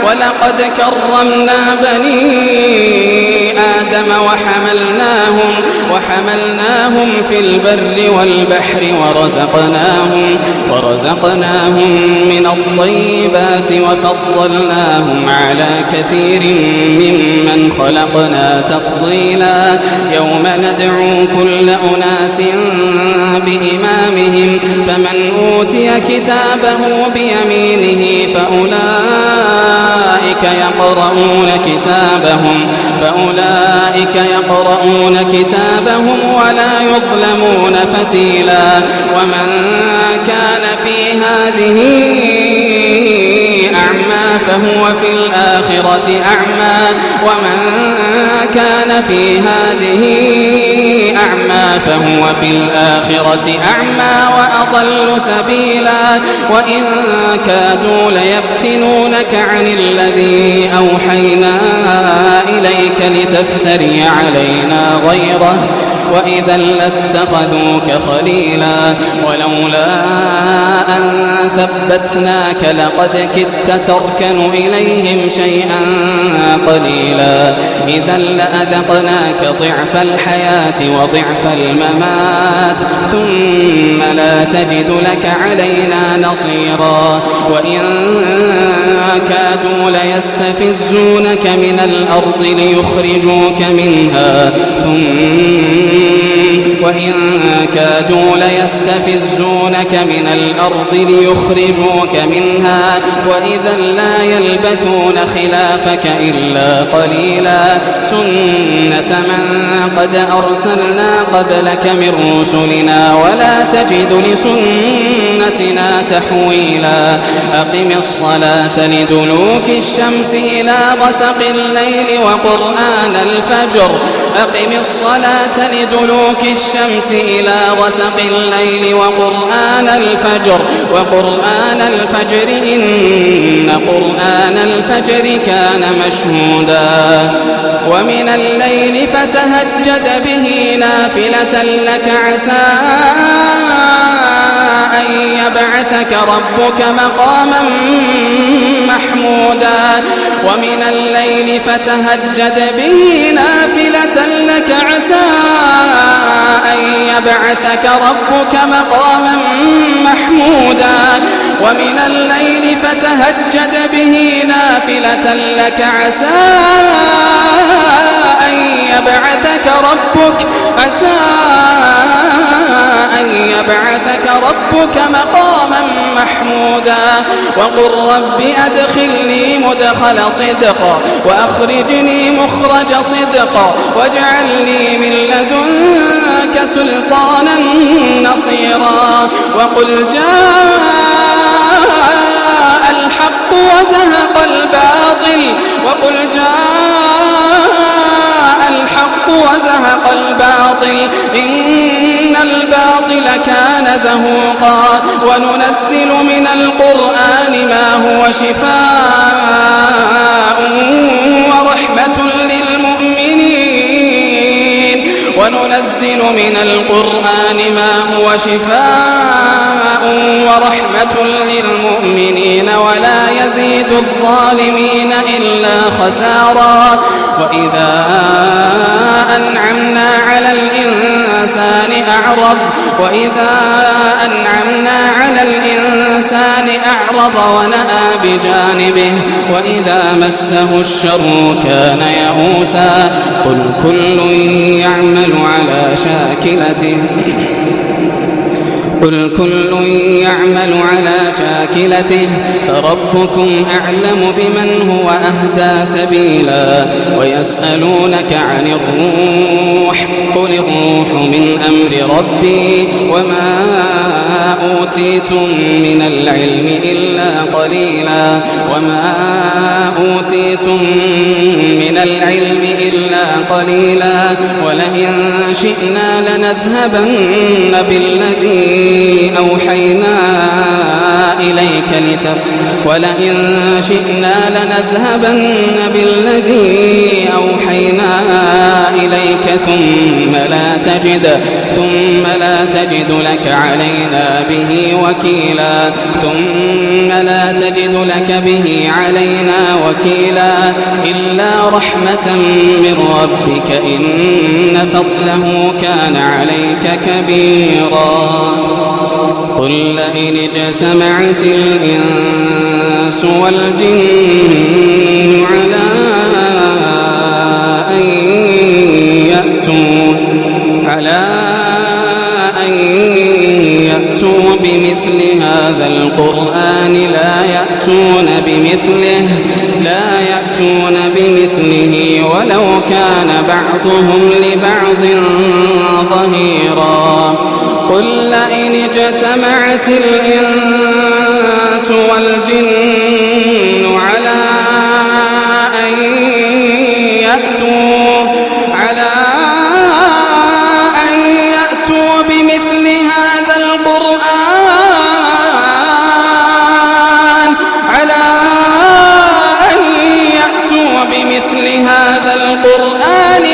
ولقد كرمنا بني آدم وحملناهم في البر والبحر ورزقناهم من الطيبات وفضلناهم على كثير ممن خلقنا تفضيلا يوم ندعو كل أناس بإمامهم فمن أوتي كتابه بيمينه فأولئك يقرؤون كتابهم ولا يظلمون فتيلا ومن كان في هذه أعمى فهو في الآخرة أعمى ومن كان في هذه أعمى فهو في الآخرة أعمى وأضل سبيلا وإن كادوا ليفتنونك عن الذي أوحينا إليك لتفتري علينا غيره وإذا لاتخذوك خليلا ولولا أن ثبتناك لقد كدت تركن إليهم شيئا قليلا إذا لأذقناك ضعف الحياة وضعف الممات ثم لا تجد لك علينا نصيرا وإن كادوا ليستفزونك من الأرض ليخرجوك منها وإذا لا يلبثون خلافك إلا قليلا سنة من قد أرسلنا قبلك من رسلنا ولا تجد لسنتنا تحويلا أقم الصلاة لدلوك الشمس إلى غسق الليل وقرآن الفجر وقرآن الفجر إن قرآن الفجر كان مشهودا ومن الليل فتهجد به نافلة لك عسى أن يبعثك ربك مقاما محمودا ومن الليل فتهجد به نافلة لك عسى أن يبعثك ربك مقاما محمودا ومن الليل فتهجد به نافلة لك عسى أن يبعثك ربك مقاما محمودا وقل رب أدخلني مدخل صدق وأخرجني مخرج صدق واجعل لي من لدنك سلطانا نصيرا وقل جاء الحق وزهق الباطل إن الباطل كان زهوقا وننزل من القرآن ما هو شفاء ورحمة للمؤمنين ولا يزيد الظالمين إلا خسارا وإذا أنعمنا على الإنسان أعرض ونأى بجانبه وإذا مسه الشر كان يئوسا قل كل يعمل على شاكلته فربكم أعلم بمن هو أهدى سبيلا ويسألونك عن الروح قل الروح من أمر ربي وما أوتيتم من العلم إلا قليلا ولئن شئنا لنذهبن بالذي أوحينا إليك ثم لا تجد لك علينا به وكيلا إلا رحمة من ربك إن فضله كان عليك كبيرا قل لئن اجتمعت الإنس والجن على أن يأتوا بمثل هذا القرآن لا يأتون بمثله ولو كان بعضهم لبعض ظهيرا قل لئن اجتمعت الإنس والجن على أن يأتوا بمثل هذا القرآن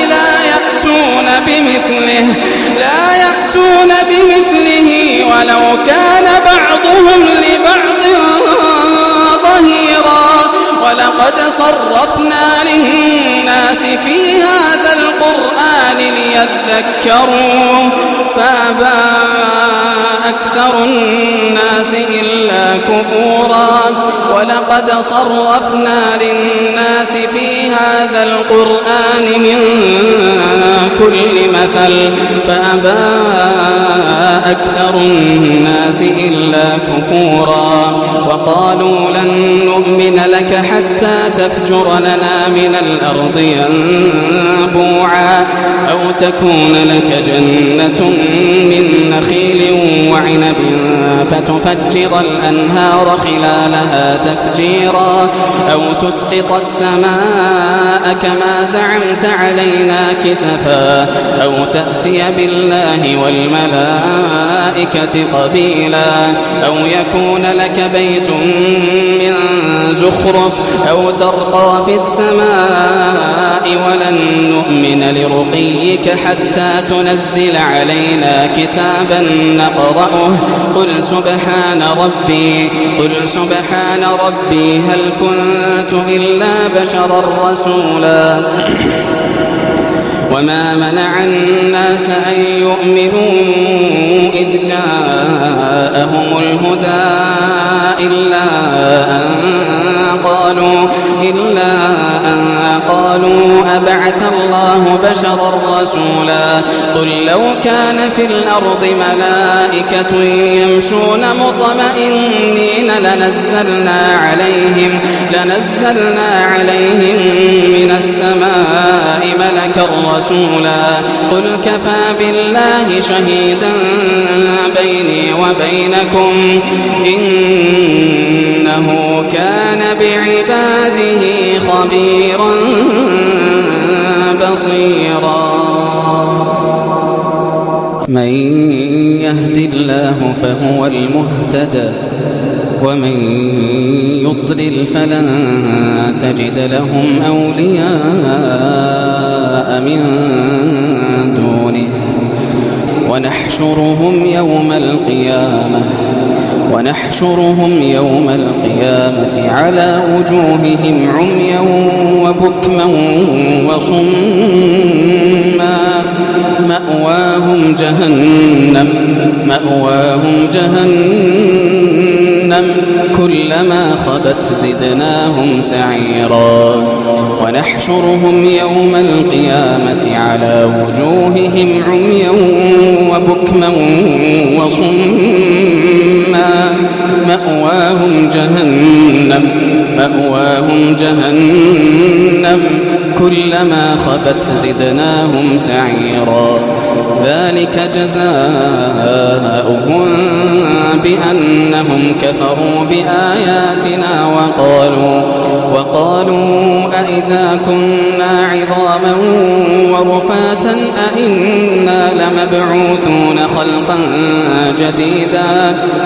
لا يأتون بمثله ولو كان بعضهم لبعض ظهيرا ولقد صرفنا للناس في هذا القرآن ليذكروا فأبى أكثر الناس إلا كفورا ولقد صرفنا للناس في هذا القرآن من كل مثل فأبى أكثر الناس إلا كفورا وقالوا لن نؤمن لك حتى تفجر لنا من الأرض ينبوعا أو تكون لك جنة من نخيل وعنب فتفجر الأنهار خلالها تفجيرا أو تسقط السماء كما زعمت علينا كسفا أو تأتي بالله والملائكة قبيلا أو يكون لك بيت من زخرف أو ترقى في السماء ولن نؤمن لرقيك حتى تنزل علينا كتابا نقرأه قل سبحان ربي هل كنت إلا بشرا رسولا وما منع الناس أن يؤمنوا إذ جاءهم الهدى إلا أن قالوا أبعث الله بشرا رسولا قل لو كان في الأرض ملائكة يمشون مطمئنين لنزلنا عليهم من السماء ملكا رسولا قل كفى بالله شهيدا بيني وبينكم إنه كان بعباده خبيرا بصيرا من يهد الله فهو المهتدى ومن يضلل فلن تجد لهم أولياء من دونه ونحشرهم يوم القيامة على وجوههم عميا وبكما وصما مأواهم جهنم كلما خبت زدناهم سعيرا ونحشرهم يوم القيامة على وجوههم عميا وبكما وصما مأواهم جهنم كلما خبت زدناهم سعيرا ذلك جزاؤهم بأنهم كفروا بآياتنا وقالوا أئذا كنا عظاما ورفاتا أئنا لمبعوثون خلقا جديدا